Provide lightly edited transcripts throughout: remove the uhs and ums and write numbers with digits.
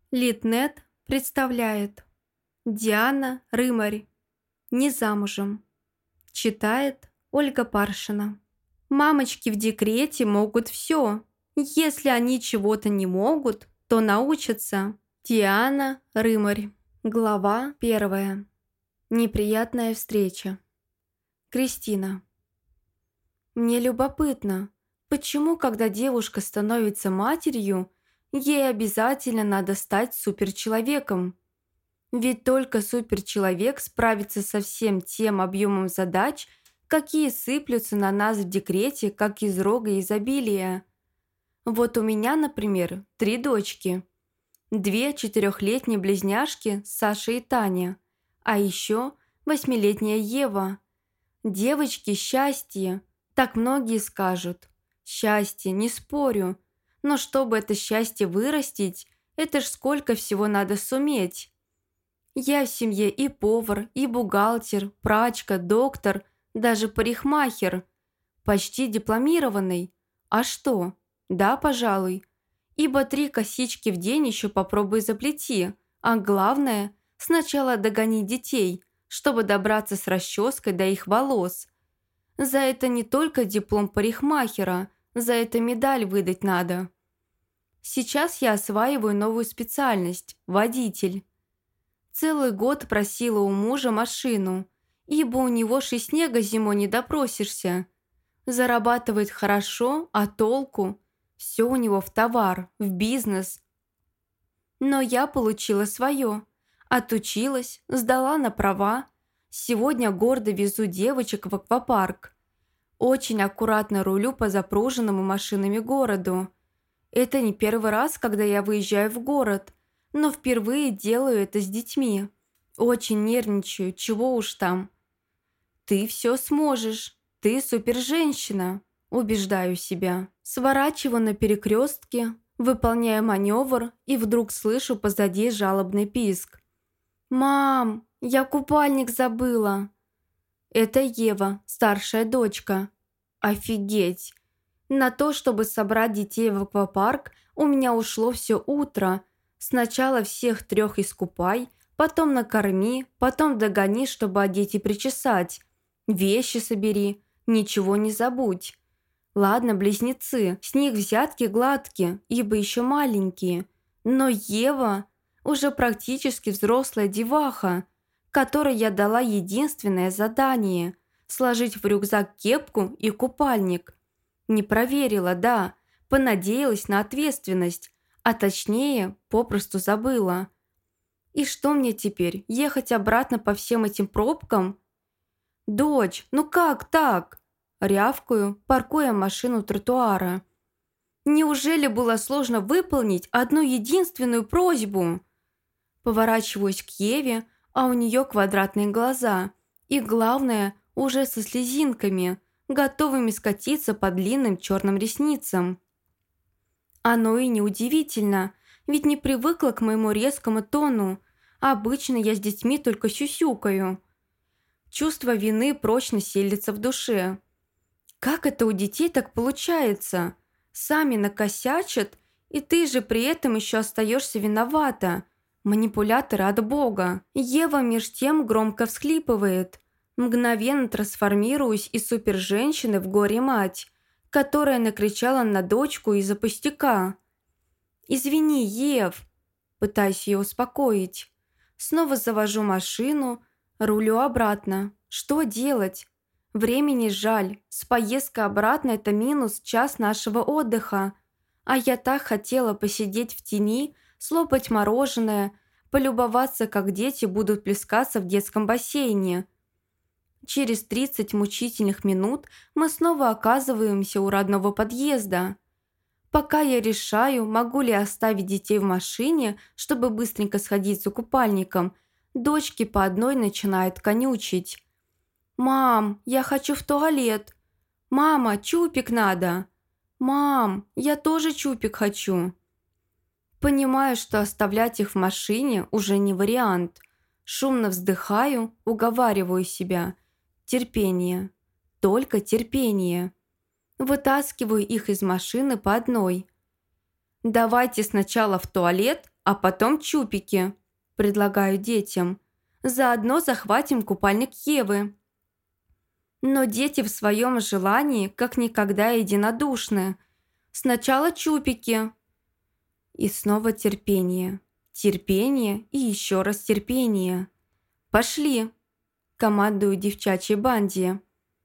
Литнет представляет Диана Рымарь. Не замужем. Читает Ольга Паршина. Мамочки в декрете могут все. Если они чего-то не могут, то научатся. Диана Рымарь. Глава 1. Неприятная встреча. Кристина. Мне любопытно, почему, когда девушка становится матерью, ей обязательно надо стать суперчеловеком. Ведь только суперчеловек справится со всем тем объемом задач, какие сыплются на нас в декрете, как из рога изобилия. Вот у меня, например, 3 дочки. 2 четырехлетние близняшки Саша и Таня, а еще 8-летняя Ева. Девочки, счастье, так многие скажут. Счастье, не спорю. Но чтобы это счастье вырастить, это ж сколько всего надо суметь. Я в семье и повар, и бухгалтер, прачка, доктор, даже парикмахер. Почти дипломированный. А что? Да, пожалуй. Ибо 3 косички в день еще попробуй заплети. А главное, сначала догони детей, чтобы добраться с расческой до их волос. За это не только диплом парикмахера, за это медаль выдать надо. Сейчас я осваиваю новую специальность – водитель. Целый год просила у мужа машину, ибо у него ж и снега зимой не допросишься. Зарабатывает хорошо, а толку? Все у него в товар, в бизнес. Но я получила свое. Отучилась, сдала на права. Сегодня гордо везу девочек в аквапарк. Очень аккуратно рулю по запруженному машинами городу. Это не первый раз, когда я выезжаю в город, но впервые делаю это с детьми. Очень нервничаю, чего уж там. «Ты все сможешь, ты суперженщина», убеждаю себя. Сворачиваю на перекрестке, выполняю маневр и вдруг слышу позади жалобный писк. «Мам, я купальник забыла!» Это Ева, старшая дочка. Офигеть! На то, чтобы собрать детей в аквапарк, у меня ушло все утро. Сначала всех 3 искупай, потом накорми, потом догони, чтобы одеть и причесать. Вещи собери, ничего не забудь. Ладно, близнецы, с них взятки гладкие, ибо еще маленькие. Но Ева уже практически взрослая деваха, которой я дала единственное задание – сложить в рюкзак кепку и купальник. Не проверила, да, понадеялась на ответственность, а точнее, попросту забыла. И что мне теперь, ехать обратно по всем этим пробкам? «Дочь, ну как так?» Рявкаю, паркуя машину у тротуара. «Неужели было сложно выполнить одну единственную просьбу?» Поворачиваюсь к Еве, а у нее квадратные глаза. И главное, уже со слезинками, готовыми скатиться по длинным черным ресницам. Оно и неудивительно, ведь не привыкла к моему резкому тону. Обычно я с детьми только сюсюкаю. Чувство вины прочно селится в душе. Как это у детей так получается? Сами накосячат, и ты же при этом еще остаешься виновата. Манипуляторы от Бога. Ева меж тем громко всхлипывает. Мгновенно трансформируюсь из суперженщины в горе-мать, которая накричала на дочку из-за пустяка. «Извини, Ев!» Пытаюсь ее успокоить. Снова завожу машину, рулю обратно. Что делать? Времени жаль. С поездкой обратно это минус час нашего отдыха. А я так хотела посидеть в тени, слопать мороженое, полюбоваться, как дети будут плескаться в детском бассейне. Через 30 мучительных минут мы снова оказываемся у родного подъезда. Пока я решаю, могу ли оставить детей в машине, чтобы быстренько сходить за купальником, дочки по одной начинают конючить. «Мам, я хочу в туалет!» «Мама, чупик надо!» «Мам, я тоже чупик хочу!» Понимаю, что оставлять их в машине уже не вариант. Шумно вздыхаю, уговариваю себя. Терпение. Только терпение. Вытаскиваю их из машины по одной. «Давайте сначала в туалет, а потом чупики, предлагаю детям. Заодно захватим купальник Евы. Но дети в своем желании как никогда единодушны. Сначала чупики. И снова терпение. Терпение и еще раз терпение. «Пошли!» – командую девчачьей банде.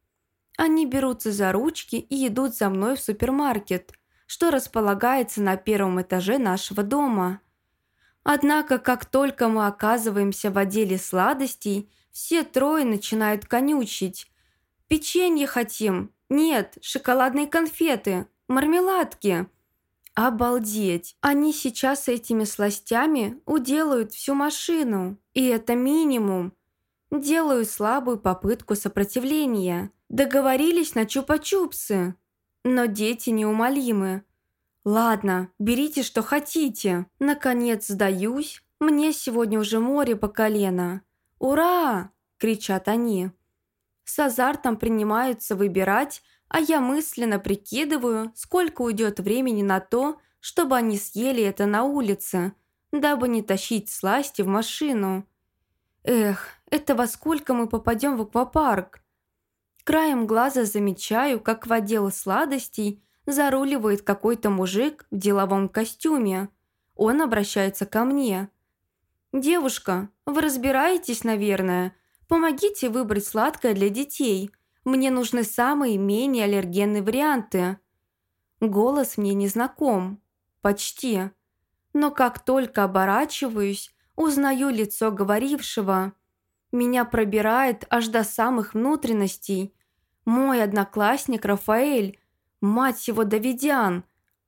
Они берутся за ручки и идут за мной в супермаркет, что располагается на первом этаже нашего дома. Однако, как только мы оказываемся в отделе сладостей, все трое начинают конючить. «Печенье хотим! Нет, шоколадные конфеты! Мармеладки!» Обалдеть! Они сейчас этими сластями уделают всю машину. И это минимум. Делаю слабую попытку сопротивления. Договорились на чупа-чупсы. Но дети неумолимы. «Ладно, берите, что хотите». Наконец сдаюсь. Мне сегодня уже море по колено. «Ура!» – кричат они. С азартом принимаются выбирать, а я мысленно прикидываю, сколько уйдет времени на то, чтобы они съели это на улице, дабы не тащить сласти в машину. Эх, это во сколько мы попадем в аквапарк? Краем глаза замечаю, как в отдел сладостей заруливает какой-то мужик в деловом костюме. Он обращается ко мне. «Девушка, вы разбираетесь, наверное? Помогите выбрать сладкое для детей. Мне нужны самые менее аллергенные варианты». Голос мне не знаком. Почти. Но как только оборачиваюсь, узнаю лицо говорившего. Меня пробирает аж до самых внутренностей. Мой одноклассник Рафаэль, мать его Давидян.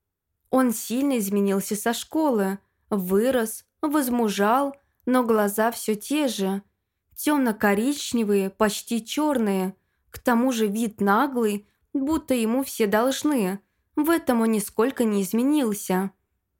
Он сильно изменился со школы, вырос, возмужал, но глаза все те же. Темно-коричневые, почти черные. К тому же вид наглый, будто ему все должны. В этом он нисколько не изменился.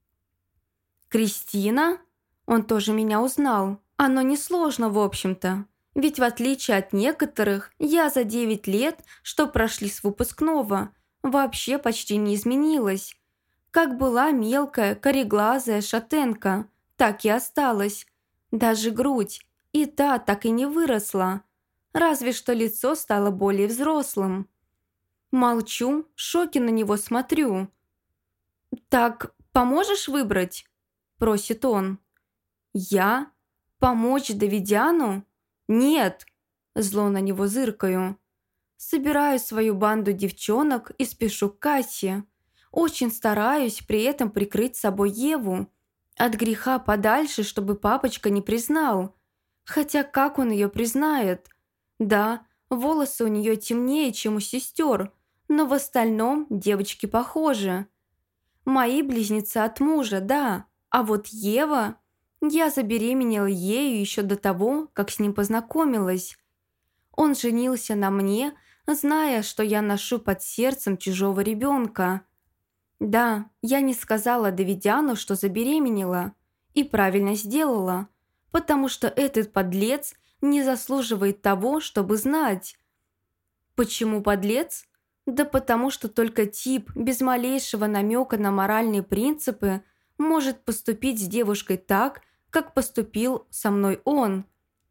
«Кристина?» Он тоже меня узнал. Оно несложно, в общем-то. Ведь в отличие от некоторых, я за 9 лет, что прошли с выпускного, вообще почти не изменилась. Как была мелкая, кореглазая шатенка, так и осталась. Даже грудь, и та так и не выросла. Разве что лицо стало более взрослым. Молчу, в шоке на него смотрю. «Так, поможешь выбрать?» – просит он. «Я? Помочь Давидяну? Нет!» – зло на него зыркаю. Собираю свою банду девчонок и спешу к кассе. Очень стараюсь при этом прикрыть собой Еву. От греха подальше, чтобы папочка не признал. Хотя как он ее признает? Да, волосы у нее темнее, чем у сестер, но в остальном девочки похожи. Мои близнецы от мужа, да, а вот Ева... Я забеременела ею еще до того, как с ним познакомилась. Он женился на мне, зная, что я ношу под сердцем чужого ребенка. Да, я не сказала Давидяну, что забеременела, и правильно сделала, потому что этот подлец не заслуживает того, чтобы знать. Почему подлец? Да потому что только тип без малейшего намека на моральные принципы может поступить с девушкой так, как поступил со мной он.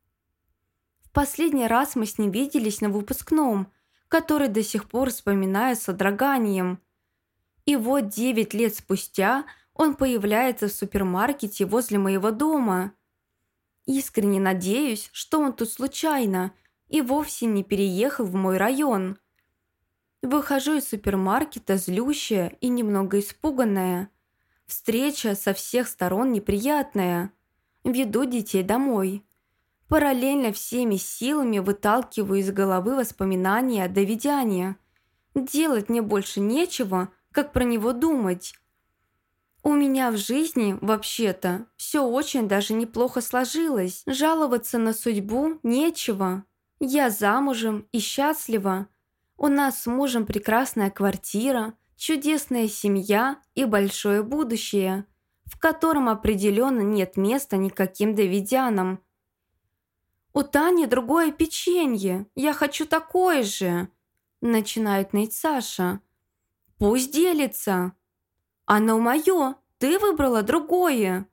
В последний раз мы с ним виделись на выпускном, который до сих пор вспоминаю с содроганием. И вот 9 лет спустя он появляется в супермаркете возле моего дома. Искренне надеюсь, что он тут случайно и вовсе не переехал в мой район. Выхожу из супермаркета злющая и немного испуганная. Встреча со всех сторон неприятная. Веду детей домой. Параллельно всеми силами выталкиваю из головы воспоминания о Давидяне. Делать мне больше нечего, как про него думать. У меня в жизни, вообще-то, все очень даже неплохо сложилось. Жаловаться на судьбу нечего. Я замужем и счастлива. У нас с мужем прекрасная квартира, чудесная семья и большое будущее, в котором определенно нет места никаким Давидянам. «У Тани другое печенье, я хочу такое же», – начинает ныть Саша. «Пусть делится». «Оно мое, ты выбрала другое».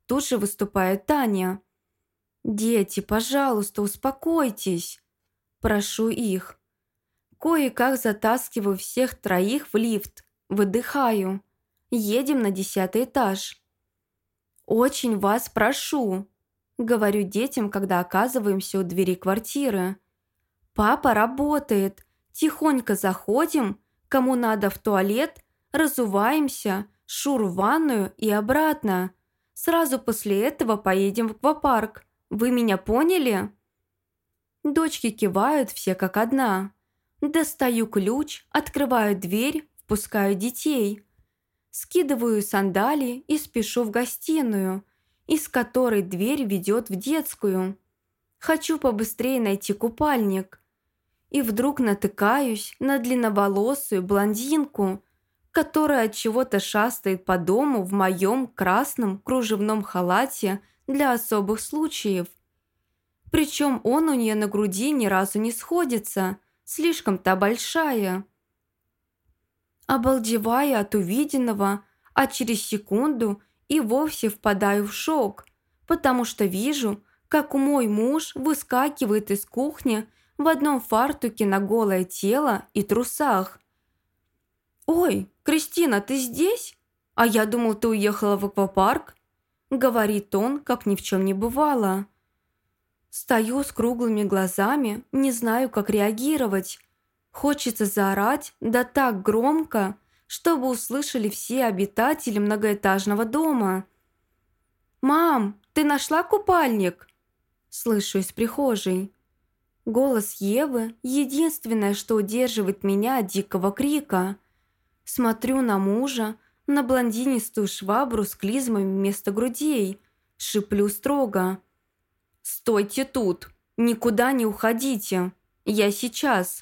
Тут же выступает Таня. «Дети, пожалуйста, успокойтесь!» Прошу их. Кое-как затаскиваю всех троих в лифт. Выдыхаю. Едем на 10-й этаж. «Очень вас прошу», — говорю детям, когда оказываемся у двери квартиры. «Папа работает. Тихонько заходим, кому надо в туалет, разуваемся, шур в ванную и обратно. Сразу после этого поедем в аквапарк. Вы меня поняли?» Дочки кивают все как одна. Достаю ключ, открываю дверь, впускаю детей. Скидываю сандалии и спешу в гостиную, из которой дверь ведет в детскую. Хочу побыстрее найти купальник. И вдруг натыкаюсь на длинноволосую блондинку, которая от чего-то шастает по дому в моем красном кружевном халате для особых случаев. Причем он у нее на груди ни разу не сходится, слишком-то большая. Обалдеваю от увиденного, а через секунду и вовсе впадаю в шок, потому что вижу, как мой муж выскакивает из кухни в одном фартуке на голое тело и трусах. «Ой, Кристина, ты здесь? А я думал, ты уехала в аквапарк», — говорит он, как ни в чем не бывало. Стою с круглыми глазами, не знаю, как реагировать. Хочется заорать, да так громко, чтобы услышали все обитатели многоэтажного дома. «Мам, ты нашла купальник?» Слышу из прихожей. Голос Евы – единственное, что удерживает меня от дикого крика. Смотрю на мужа, на блондинистую швабру с клизмами вместо грудей. Шиплю строго. «Стойте тут! Никуда не уходите! Я сейчас!»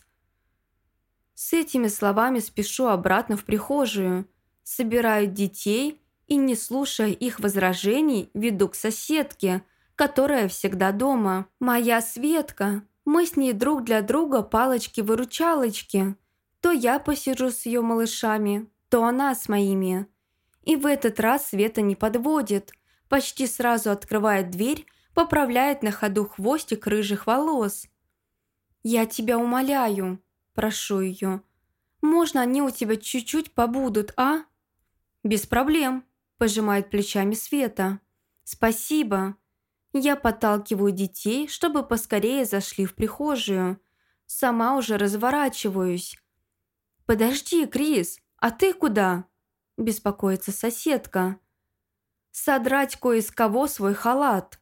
С этими словами спешу обратно в прихожую, собираю детей и, не слушая их возражений, веду к соседке, которая всегда дома. Моя Светка. Мы с ней друг для друга палочки-выручалочки. То я посижу с ее малышами, то она с моими. И в этот раз Света не подводит. Почти сразу открывает дверь, поправляет на ходу хвостик рыжих волос. «Я тебя умоляю», – прошу ее. «Можно они у тебя чуть-чуть побудут, а?» «Без проблем», – пожимает плечами Света. «Спасибо». Я подталкиваю детей, чтобы поскорее зашли в прихожую. Сама уже разворачиваюсь. «Подожди, Крис, а ты куда?» – беспокоится соседка. «Содрать кое с кого свой халат».